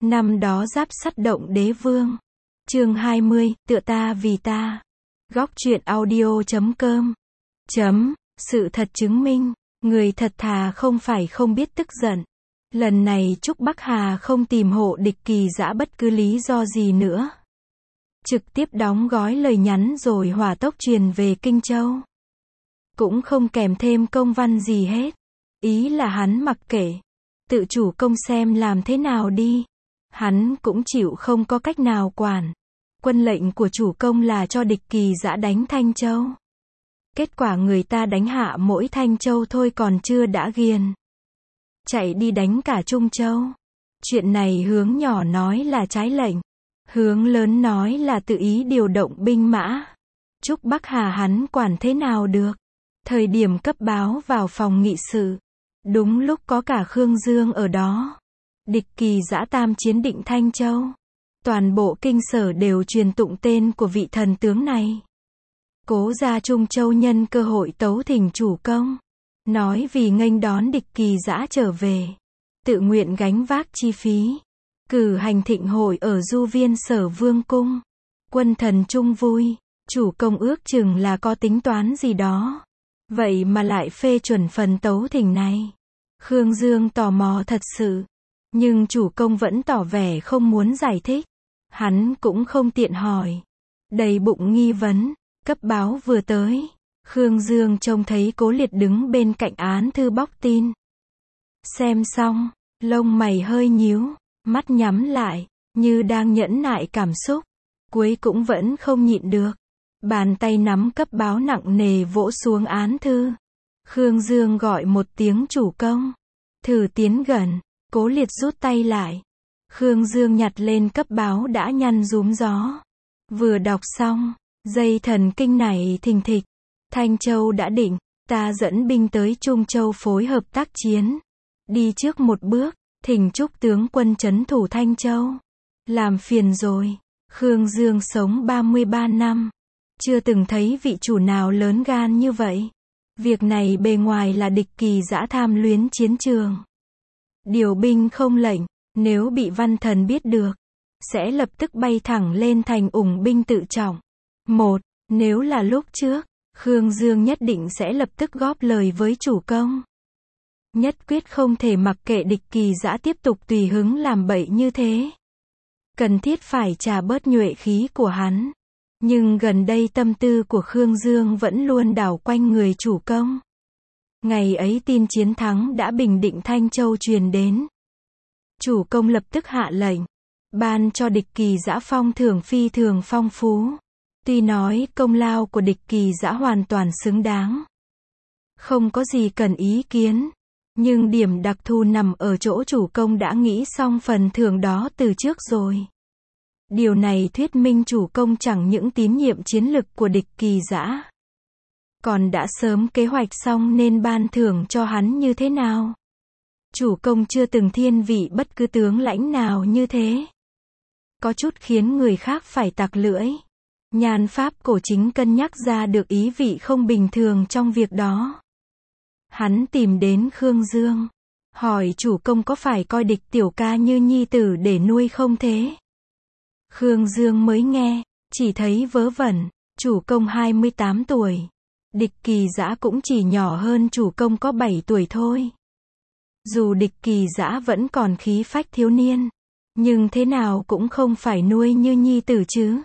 Năm đó Giáp Sắt động đế vương. Chương 20, tựa ta vì ta. Góc truyện audio.com. Sự thật chứng minh, người thật thà không phải không biết tức giận. Lần này Trúc Bắc Hà không tìm hộ địch Kỳ Dã bất cứ lý do gì nữa. Trực tiếp đóng gói lời nhắn rồi hỏa tốc truyền về Kinh Châu. Cũng không kèm thêm công văn gì hết. Ý là hắn mặc kệ. Tự chủ công xem làm thế nào đi. Hắn cũng chịu không có cách nào quản. Quân lệnh của chủ công là cho địch Kỳ Dã đánh Thanh Châu. Kết quả người ta đánh hạ mỗi Thanh Châu thôi còn chưa đã ghiền. Chạy đi đánh cả Trung Châu. Chuyện này hướng nhỏ nói là trái lệnh. Hướng lớn nói là tự ý điều động binh mã. Trúc Bắc Hà hắn quản thế nào được. Thời điểm cấp báo vào phòng nghị sự. Đúng lúc có cả Khương Dương ở đó. Địch Kỳ Dã tam chiến định Thanh Châu. Toàn bộ kinh sở đều truyền tụng tên của vị thần tướng này. Cố gia Trung Châu nhân cơ hội tấu thỉnh chủ công. Nói vì nghênh đón địch Kỳ Dã trở về. Tự nguyện gánh vác chi phí. Cử hành thịnh hội ở du viên Sở Vương cung. Quân thần chung vui. Chủ công ước chừng là có tính toán gì đó. Vậy mà lại phê chuẩn phần tấu thỉnh này. Khương Dương tò mò thật sự. Nhưng chủ công vẫn tỏ vẻ không muốn giải thích. Hắn cũng không tiện hỏi. Đầy bụng nghi vấn. Cấp báo vừa tới. Khương Dương trông thấy Cố Liệt đứng bên cạnh án thư bóc tin. Xem xong, lông mày hơi nhíu, mắt nhắm lại, như đang nhẫn nại cảm xúc. Cuối cũng vẫn không nhịn được. Bàn tay nắm cấp báo nặng nề vỗ xuống án thư. Khương Dương gọi một tiếng chủ công. Thử tiến gần. Cố Liệt rút tay lại. Khương Dương nhặt lên cấp báo đã nhăn rúm gió. Vừa đọc xong, dây thần kinh này thình thịch. Thanh Châu đã định, ta dẫn binh tới Trung Châu phối hợp tác chiến. Đi trước một bước, thỉnh chúc tướng quân trấn thủ Thanh Châu. Làm phiền rồi. Khương Dương sống 33 năm. Chưa từng thấy vị chủ nào lớn gan như vậy. Việc này bề ngoài là địch Kỳ Dã tham luyến chiến trường. Điều binh không lệnh, nếu bị văn thần biết được, sẽ lập tức bay thẳng lên thành ủng binh tự trọng. Nếu là lúc trước, Khương Dương nhất định sẽ lập tức góp lời với chủ công. Nhất quyết không thể mặc kệ địch Kỳ Dã tiếp tục tùy hứng làm bậy như thế. Cần thiết phải trả bớt nhuệ khí của hắn. Nhưng gần đây tâm tư của Khương Dương vẫn luôn đảo quanh người chủ công. Ngày ấy tin chiến thắng đã bình định Thanh Châu truyền đến. Chủ công lập tức hạ lệnh. Ban cho địch Kỳ Dã phong thưởng phi thường phong phú. Tuy nói công lao của địch Kỳ Dã hoàn toàn xứng đáng. Không có gì cần ý kiến. Nhưng điểm đặc thù nằm ở chỗ chủ công đã nghĩ xong phần thưởng đó từ trước rồi. Điều này thuyết minh chủ công chẳng những tín nhiệm chiến lực của địch Kỳ Dã, còn đã sớm kế hoạch xong nên ban thưởng cho hắn như thế nào. Chủ công chưa từng thiên vị bất cứ tướng lãnh nào như thế. Có chút khiến người khác phải tặc lưỡi. Nhan Pháp Cổ chính cân nhắc ra được ý vị không bình thường trong việc đó. Hắn tìm đến Khương Dương. Hỏi chủ công có phải coi địch tiểu ca như nhi tử để nuôi không thế? Khương Dương mới nghe, chỉ thấy vớ vẩn. Chủ công 28 tuổi. Địch Kỳ Dã cũng chỉ nhỏ hơn chủ công có 7 tuổi thôi. Dù địch Kỳ Dã vẫn còn khí phách thiếu niên. Nhưng thế nào cũng không phải nuôi như nhi tử chứ.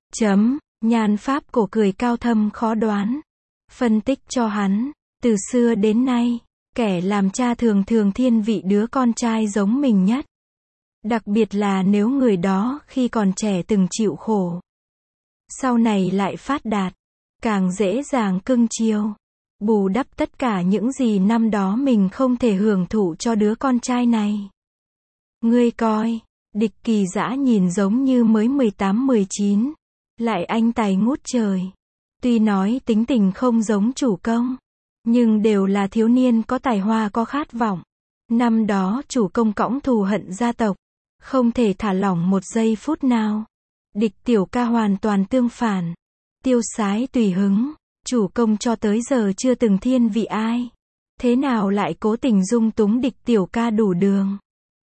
Nhan Pháp Cổ cười cao thâm khó đoán. Phân tích cho hắn. Từ xưa đến nay, kẻ làm cha thường thường thiên vị đứa con trai giống mình nhất. Đặc biệt là nếu người đó khi còn trẻ từng chịu khổ. Sau này lại phát đạt. Càng dễ dàng cưng chiều. Bù đắp tất cả những gì năm đó mình không thể hưởng thụ cho đứa con trai này. Ngươi coi, địch Kỳ Dã nhìn giống như mới 18-19. Lại anh tài ngút trời. Tuy nói tính tình không giống chủ công. Nhưng đều là thiếu niên có tài hoa có khát vọng. Năm đó chủ công cõng thù hận gia tộc. Không thể thả lỏng một giây phút nào. Địch tiểu ca hoàn toàn tương phản. Tiêu sái tùy hứng. Chủ công cho tới giờ chưa từng thiên vị ai. Thế nào lại cố tình dung túng địch tiểu ca đủ đường.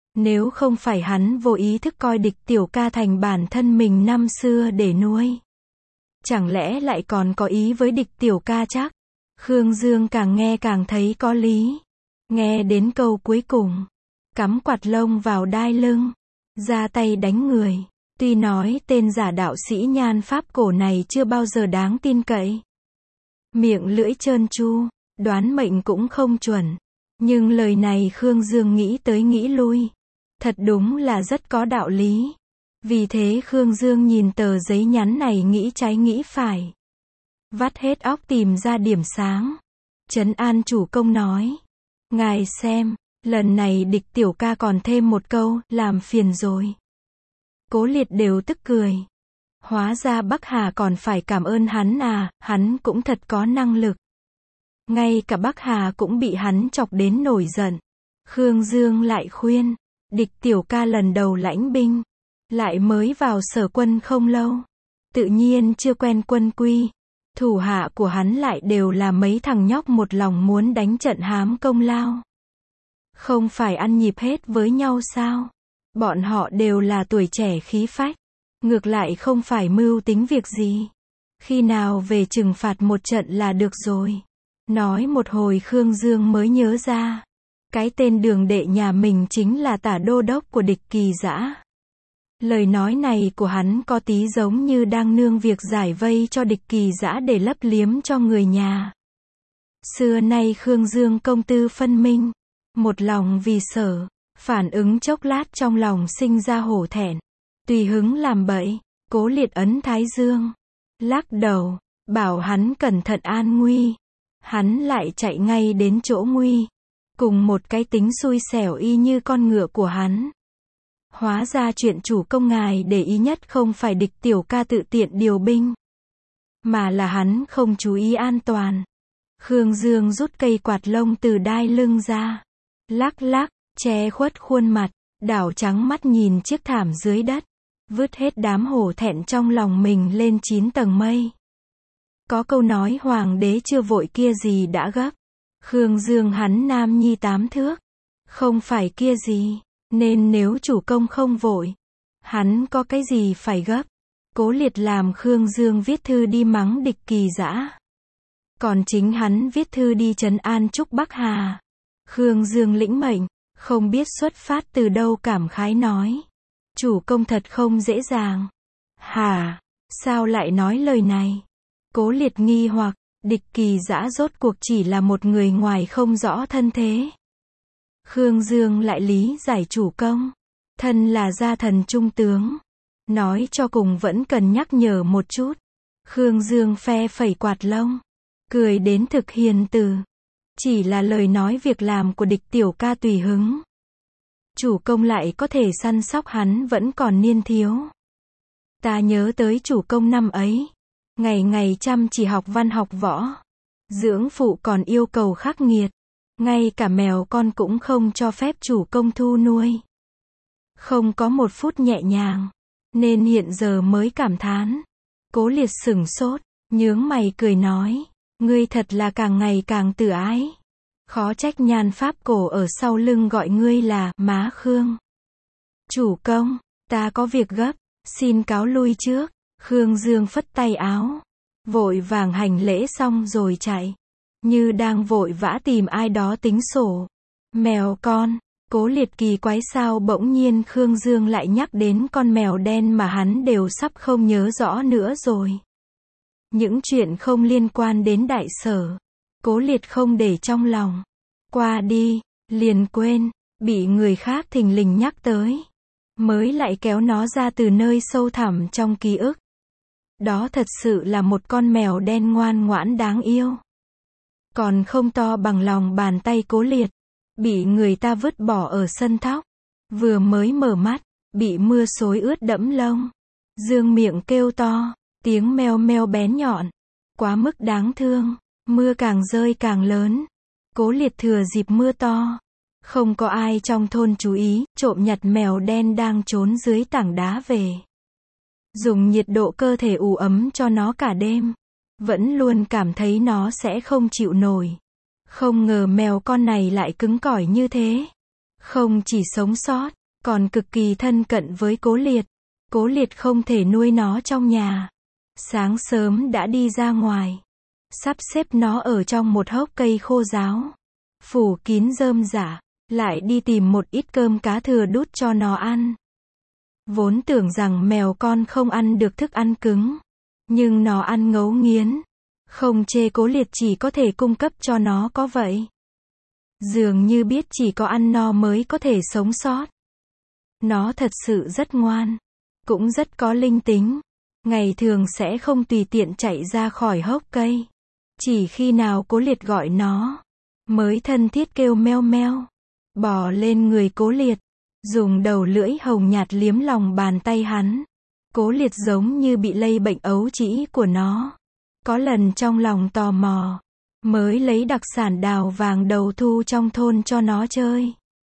Nếu không phải hắn vô ý thức coi địch tiểu ca thành bản thân mình năm xưa để nuôi. Chẳng lẽ lại còn có ý với địch tiểu ca chắc? Khương Dương càng nghe càng thấy có lý. Nghe đến câu cuối cùng, cắm quạt lông vào đai lưng, ra tay đánh người. Tuy nói tên giả đạo sĩ nhan pháp cổ này chưa bao giờ đáng tin cậy. Miệng lưỡi trơn tru, đoán mệnh cũng không chuẩn. Nhưng lời này Khương Dương nghĩ tới nghĩ lui. Thật đúng là rất có đạo lý. Vì thế Khương Dương nhìn tờ giấy nhắn này nghĩ trái nghĩ phải. Vắt hết óc tìm ra điểm sáng. Trấn an chủ công nói. Ngài xem, lần này địch tiểu ca còn thêm một câu, làm phiền rồi. Cố Liệt đều tức cười. Hóa ra Bắc Hà còn phải cảm ơn hắn à, hắn cũng thật có năng lực. Ngay cả Bắc Hà cũng bị hắn chọc đến nổi giận. Khương Dương lại khuyên, địch tiểu ca lần đầu lãnh binh, lại mới vào sở quân không lâu. Tự nhiên chưa quen quân quy. Thủ hạ của hắn lại đều là mấy thằng nhóc một lòng muốn đánh trận hám công lao. Không phải ăn nhịp hết với nhau sao? Bọn họ đều là tuổi trẻ khí phách. Ngược lại không phải mưu tính việc gì. Khi nào về trừng phạt một trận là được rồi. Nói một hồi Khương Dương mới nhớ ra. Cái tên Đường đệ nhà mình chính là tả đô đốc của địch Kỳ Dã. Lời nói này của hắn có tí giống như đang nương việc giải vây cho địch Kỳ Dã để lấp liếm cho người nhà. Xưa nay Khương Dương công tư phân minh. Một lòng vì Sở. Phản ứng chốc lát trong lòng sinh ra hổ thẹn. Tùy hứng làm bậy. Cố Liệt ấn thái dương. Lắc đầu. Bảo hắn cẩn thận an nguy. Hắn lại chạy ngay đến chỗ nguy. Cùng một cái tính xui xẻo y như con ngựa của hắn. Hóa ra chuyện chủ công ngài để ý nhất không phải địch tiểu ca tự tiện điều binh. Mà là hắn không chú ý an toàn. Khương Dương rút cây quạt lông từ đai lưng ra. Lắc lắc, che khuất khuôn mặt. Đảo trắng mắt nhìn chiếc thảm dưới đất. Vứt hết đám hổ thẹn trong lòng mình lên 9 tầng mây. Có câu nói hoàng đế chưa vội kia gì đã gấp. Khương Dương hắn nam nhi 8 thước. Không phải kia gì. Nên nếu chủ công không vội, hắn có cái gì phải gấp. Cố Liệt làm Khương Dương viết thư đi mắng địch Kỳ Dã. Còn chính hắn viết thư đi trấn an chúc Bắc Hà. Khương Dương lĩnh mệnh, không biết xuất phát từ đâu cảm khái nói. Chủ công thật không dễ dàng. Hả? Sao lại nói lời này? Cố Liệt nghi hoặc, địch Kỳ Dã rốt cuộc chỉ là một người ngoài không rõ thân thế. Khương Dương lại lý giải chủ công. Thân là gia thần trung tướng. Nói cho cùng vẫn cần nhắc nhở một chút. Khương Dương phe phẩy quạt lông. Cười đến thực hiền từ. Chỉ là lời nói việc làm của địch tiểu ca tùy hứng. Chủ công lại có thể săn sóc hắn vẫn còn niên thiếu. Ta nhớ tới chủ công năm ấy. Ngày ngày chăm chỉ học văn học võ. Dưỡng phụ còn yêu cầu khắc nghiệt. Ngay cả mèo con cũng không cho phép chủ công thu nuôi. Không có một phút nhẹ nhàng. Nên hiện giờ mới cảm thán. Cố Liệt sửng sốt, nhướng mày cười nói. Ngươi thật là càng ngày càng tự ái. Khó trách nhan pháp cổ ở sau lưng gọi ngươi là má Khương. Chủ công, ta có việc gấp, xin cáo lui trước. Khương Dương phất tay áo. Vội vàng hành lễ xong rồi chạy. Như đang vội vã tìm ai đó tính sổ. Mèo con, Cố Liệt kỳ quái sao bỗng nhiên Khương Dương lại nhắc đến con mèo đen mà hắn đều sắp không nhớ rõ nữa rồi. Những chuyện không liên quan đến đại sở. Cố Liệt không để trong lòng. Qua đi, liền quên, bị người khác thình lình nhắc tới. Mới lại kéo nó ra từ nơi sâu thẳm trong ký ức. Đó thật sự là một con mèo đen ngoan ngoãn đáng yêu. Còn không to bằng lòng bàn tay Cố Liệt. Bị người ta vứt bỏ ở sân thóc. Vừa mới mở mắt, bị mưa xối ướt đẫm lông. Dương miệng kêu to, tiếng meo meo bén nhọn. Quá mức đáng thương, mưa càng rơi càng lớn. Cố Liệt thừa dịp mưa to. Không có ai trong thôn chú ý, trộm nhặt mèo đen đang trốn dưới tảng đá về. Dùng nhiệt độ cơ thể ủ ấm cho nó cả đêm. Vẫn luôn cảm thấy nó sẽ không chịu nổi. Không ngờ mèo con này lại cứng cỏi như thế. Không chỉ sống sót, còn cực kỳ thân cận với Cố Liệt. Cố Liệt không thể nuôi nó trong nhà. Sáng sớm đã đi ra ngoài, sắp xếp nó ở trong một hốc cây khô ráo, phủ kín rơm rả, lại đi tìm một ít cơm cá thừa đút cho nó ăn. Vốn tưởng rằng mèo con không ăn được thức ăn cứng, nhưng nó ăn ngấu nghiến. Không chê Cố Liệt chỉ có thể cung cấp cho nó có vậy. Dường như biết chỉ có ăn no mới có thể sống sót. Nó thật sự rất ngoan, cũng rất có linh tính. Ngày thường sẽ không tùy tiện chạy ra khỏi hốc cây. Chỉ khi nào Cố Liệt gọi nó, mới thân thiết kêu meo meo. Bò lên người Cố Liệt, dùng đầu lưỡi hồng nhạt liếm lòng bàn tay hắn. Cố Liệt giống như bị lây bệnh ấu trĩ của nó. Có lần trong lòng tò mò, mới lấy đặc sản đào vàng đầu thu trong thôn cho nó chơi.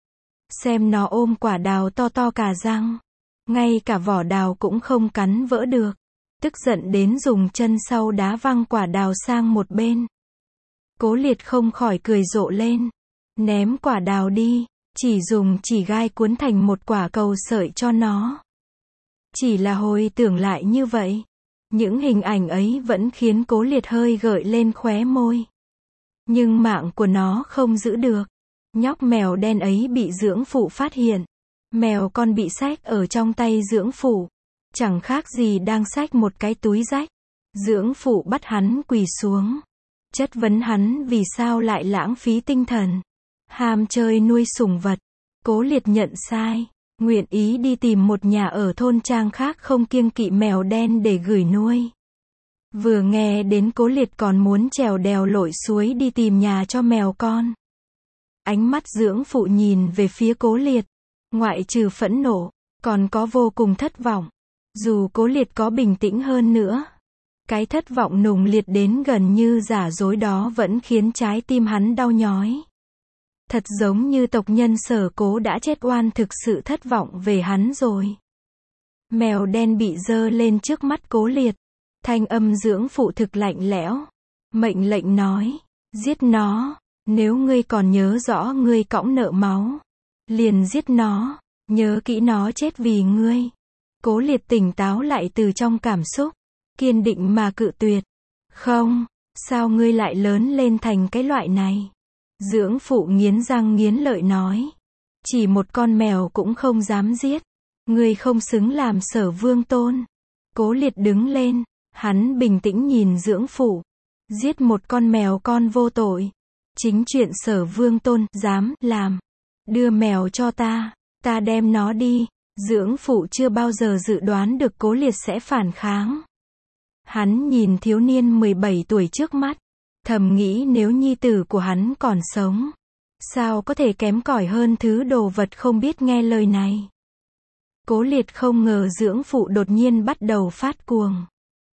Xem nó ôm quả đào to to cả răng, ngay cả vỏ đào cũng không cắn vỡ được. Tức giận đến dùng chân sau đá văng quả đào sang một bên. Cố Liệt không khỏi cười rộ lên, ném quả đào đi, chỉ dùng chỉ gai cuốn thành một quả cầu sợi cho nó. Chỉ là hồi tưởng lại như vậy, những hình ảnh ấy vẫn khiến Cố Liệt hơi gợi lên khóe môi. Nhưng mạng của nó không giữ được. Nhóc mèo đen ấy bị dưỡng phụ phát hiện. Mèo con bị xách ở trong tay dưỡng phụ. Chẳng khác gì đang xách một cái túi rách. Dưỡng phụ bắt hắn quỳ xuống, chất vấn hắn vì sao lại lãng phí tinh thần, ham chơi nuôi sủng vật. Cố Liệt nhận sai, nguyện ý đi tìm một nhà ở thôn trang khác không kiêng kỵ mèo đen để gửi nuôi. Vừa nghe đến Cố Liệt còn muốn trèo đèo lội suối đi tìm nhà cho mèo con. Ánh mắt dưỡng phụ nhìn về phía Cố Liệt, ngoại trừ phẫn nộ, còn có vô cùng thất vọng. Dù Cố Liệt có bình tĩnh hơn nữa, cái thất vọng nùng liệt đến gần như giả dối đó vẫn khiến trái tim hắn đau nhói. Thật giống như tộc nhân Sở Cố đã chết oan, thực sự thất vọng về hắn rồi. Mèo đen bị giơ lên trước mắt Cố Liệt, thanh âm dưỡng phụ thực lạnh lẽo, mệnh lệnh nói, giết nó, nếu ngươi còn nhớ rõ ngươi cõng nợ máu, liền giết nó, nhớ kỹ nó chết vì ngươi. Cố Liệt tỉnh táo lại từ trong cảm xúc, kiên định mà cự tuyệt. Không, sao ngươi lại lớn lên thành cái loại này? Dưỡng phụ nghiến răng nghiến lợi nói, chỉ một con mèo cũng không dám giết, ngươi không xứng làm Sở Vương tôn. Cố Liệt đứng lên, hắn bình tĩnh nhìn dưỡng phụ, giết một con mèo con vô tội, chính chuyện Sở Vương tôn dám làm. Đưa mèo cho ta đem nó đi. Dưỡng phụ chưa bao giờ dự đoán được Cố Liệt sẽ phản kháng. Hắn nhìn thiếu niên 17 tuổi trước mắt, thầm nghĩ nếu nhi tử của hắn còn sống, sao có thể kém cỏi hơn thứ đồ vật không biết nghe lời này. Cố Liệt không ngờ dưỡng phụ đột nhiên bắt đầu phát cuồng,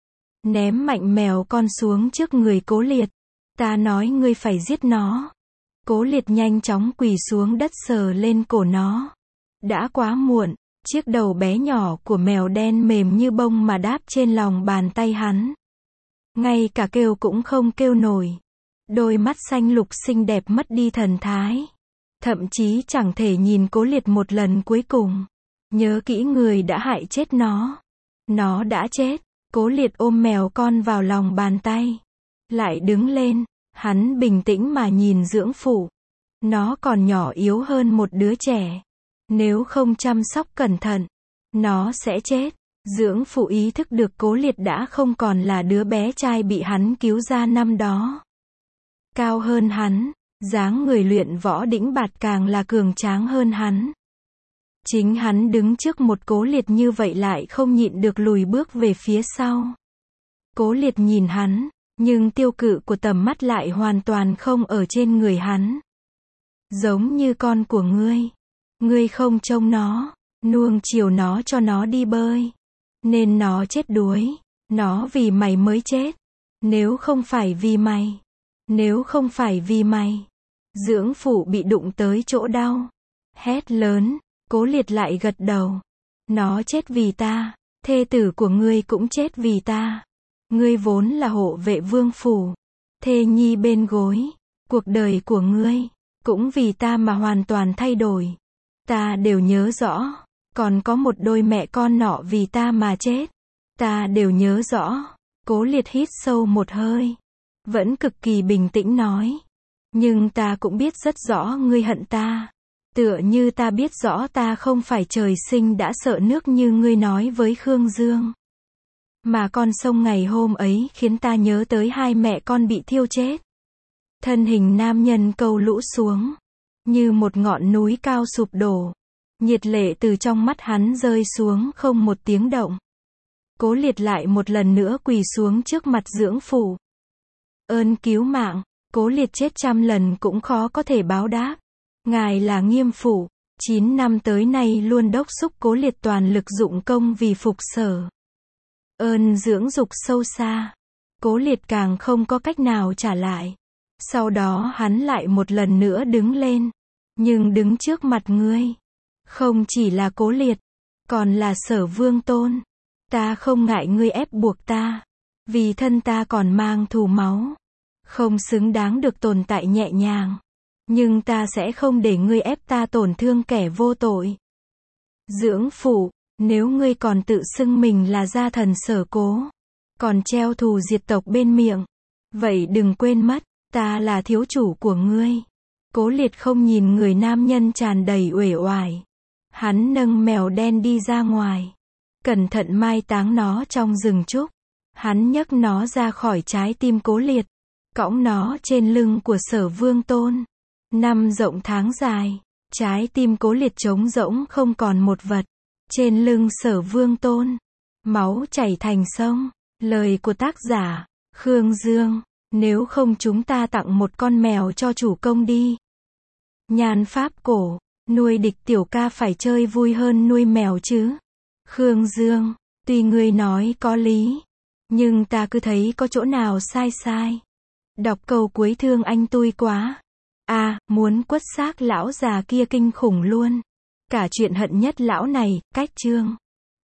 ném mạnh mèo con xuống trước người Cố Liệt. Ta nói ngươi phải giết nó. Cố Liệt nhanh chóng quỳ xuống đất sờ lên cổ nó. Đã quá muộn, chiếc đầu bé nhỏ của mèo đen mềm như bông mà đáp trên lòng bàn tay hắn. Ngay cả kêu cũng không kêu nổi. Đôi mắt xanh lục xinh đẹp mất đi thần thái. Thậm chí chẳng thể nhìn Cố Liệt một lần cuối cùng. Nhớ kỹ người đã hại chết nó. Nó đã chết. Cố Liệt ôm mèo con vào lòng bàn tay. Lại đứng lên, hắn bình tĩnh mà nhìn dưỡng phụ. Nó còn nhỏ yếu hơn một đứa trẻ. Nếu không chăm sóc cẩn thận, nó sẽ chết. Dưỡng phụ ý thức được Cố Liệt đã không còn là đứa bé trai bị hắn cứu ra năm đó. Cao hơn hắn, dáng người luyện võ đĩnh bạt càng là cường tráng hơn hắn. Chính hắn đứng trước một Cố Liệt như vậy lại không nhịn được lùi bước về phía sau. Cố Liệt nhìn hắn, nhưng tiêu cự của tầm mắt lại hoàn toàn không ở trên người hắn. Giống như con của ngươi. Ngươi không trông nó, nuông chiều nó cho nó đi bơi, nên nó chết đuối. Nó vì mày mới chết. Nếu không phải vì mày. Nếu không phải vì mày. Dưỡng phụ bị đụng tới chỗ đau, hét lớn. Cố Liệt lại gật đầu. Nó chết vì ta. Thê tử của ngươi cũng chết vì ta. Ngươi vốn là hộ vệ vương phủ, thê nhi bên gối. Cuộc đời của ngươi cũng vì ta mà hoàn toàn thay đổi. Ta đều nhớ rõ. Còn có một đôi mẹ con nọ vì ta mà chết. Ta đều nhớ rõ. Cố Liệt hít sâu một hơi. Vẫn cực kỳ bình tĩnh nói. Nhưng ta cũng biết rất rõ ngươi hận ta. Tựa như ta biết rõ ta không phải trời sinh đã sợ nước như ngươi nói với Khương Dương. Mà con sông ngày hôm ấy khiến ta nhớ tới hai mẹ con bị thiêu chết. Thân hình nam nhân câu lũ xuống. Như một ngọn núi cao sụp đổ. Nhiệt lệ từ trong mắt hắn rơi xuống không một tiếng động. Cố Liệt lại một lần nữa quỳ xuống trước mặt dưỡng phụ. Ơn cứu mạng, Cố Liệt chết trăm lần cũng khó có thể báo đáp. Ngài là Nghiêm phụ, 9 năm tới nay luôn đốc thúc Cố Liệt toàn lực dụng công vì phục sở. Ơn dưỡng dục sâu xa. Cố Liệt càng không có cách nào trả lại. Sau đó hắn lại một lần nữa đứng lên. Nhưng đứng trước mặt ngươi. Không chỉ là Cố Liệt, còn là Sở Vương Tôn. Ta không ngại ngươi ép buộc ta. Vì thân ta còn mang thù máu. Không xứng đáng được tồn tại nhẹ nhàng. Nhưng ta sẽ không để ngươi ép ta tổn thương kẻ vô tội. Dưỡng phụ, nếu ngươi còn tự xưng mình là gia thần Sở Cố, còn treo thù diệt tộc bên miệng, vậy đừng quên mất, ta là thiếu chủ của ngươi. Cố Liệt không nhìn người nam nhân tràn đầy uể oải. Hắn nâng mèo đen đi ra ngoài. Cẩn thận mai táng nó trong rừng trúc. Hắn nhấc nó ra khỏi trái tim Cố Liệt. Cõng nó trên lưng của Sở Vương Tôn. Năm rộng tháng dài. Trái tim Cố Liệt trống rỗng không còn một vật. Trên lưng Sở Vương Tôn. Máu chảy thành sông. Lời của tác giả, Khương Dương. Nếu không chúng ta tặng một con mèo cho chủ công đi. Nhan pháp cổ. Nuôi địch tiểu ca phải chơi vui hơn nuôi mèo chứ. Khương Dương, tuy ngươi nói có lý, nhưng ta cứ thấy có chỗ nào sai sai. Đọc câu cuối thương anh tui quá. Muốn quất xác lão già kia kinh khủng luôn. Cả chuyện hận nhất lão này, cách chương.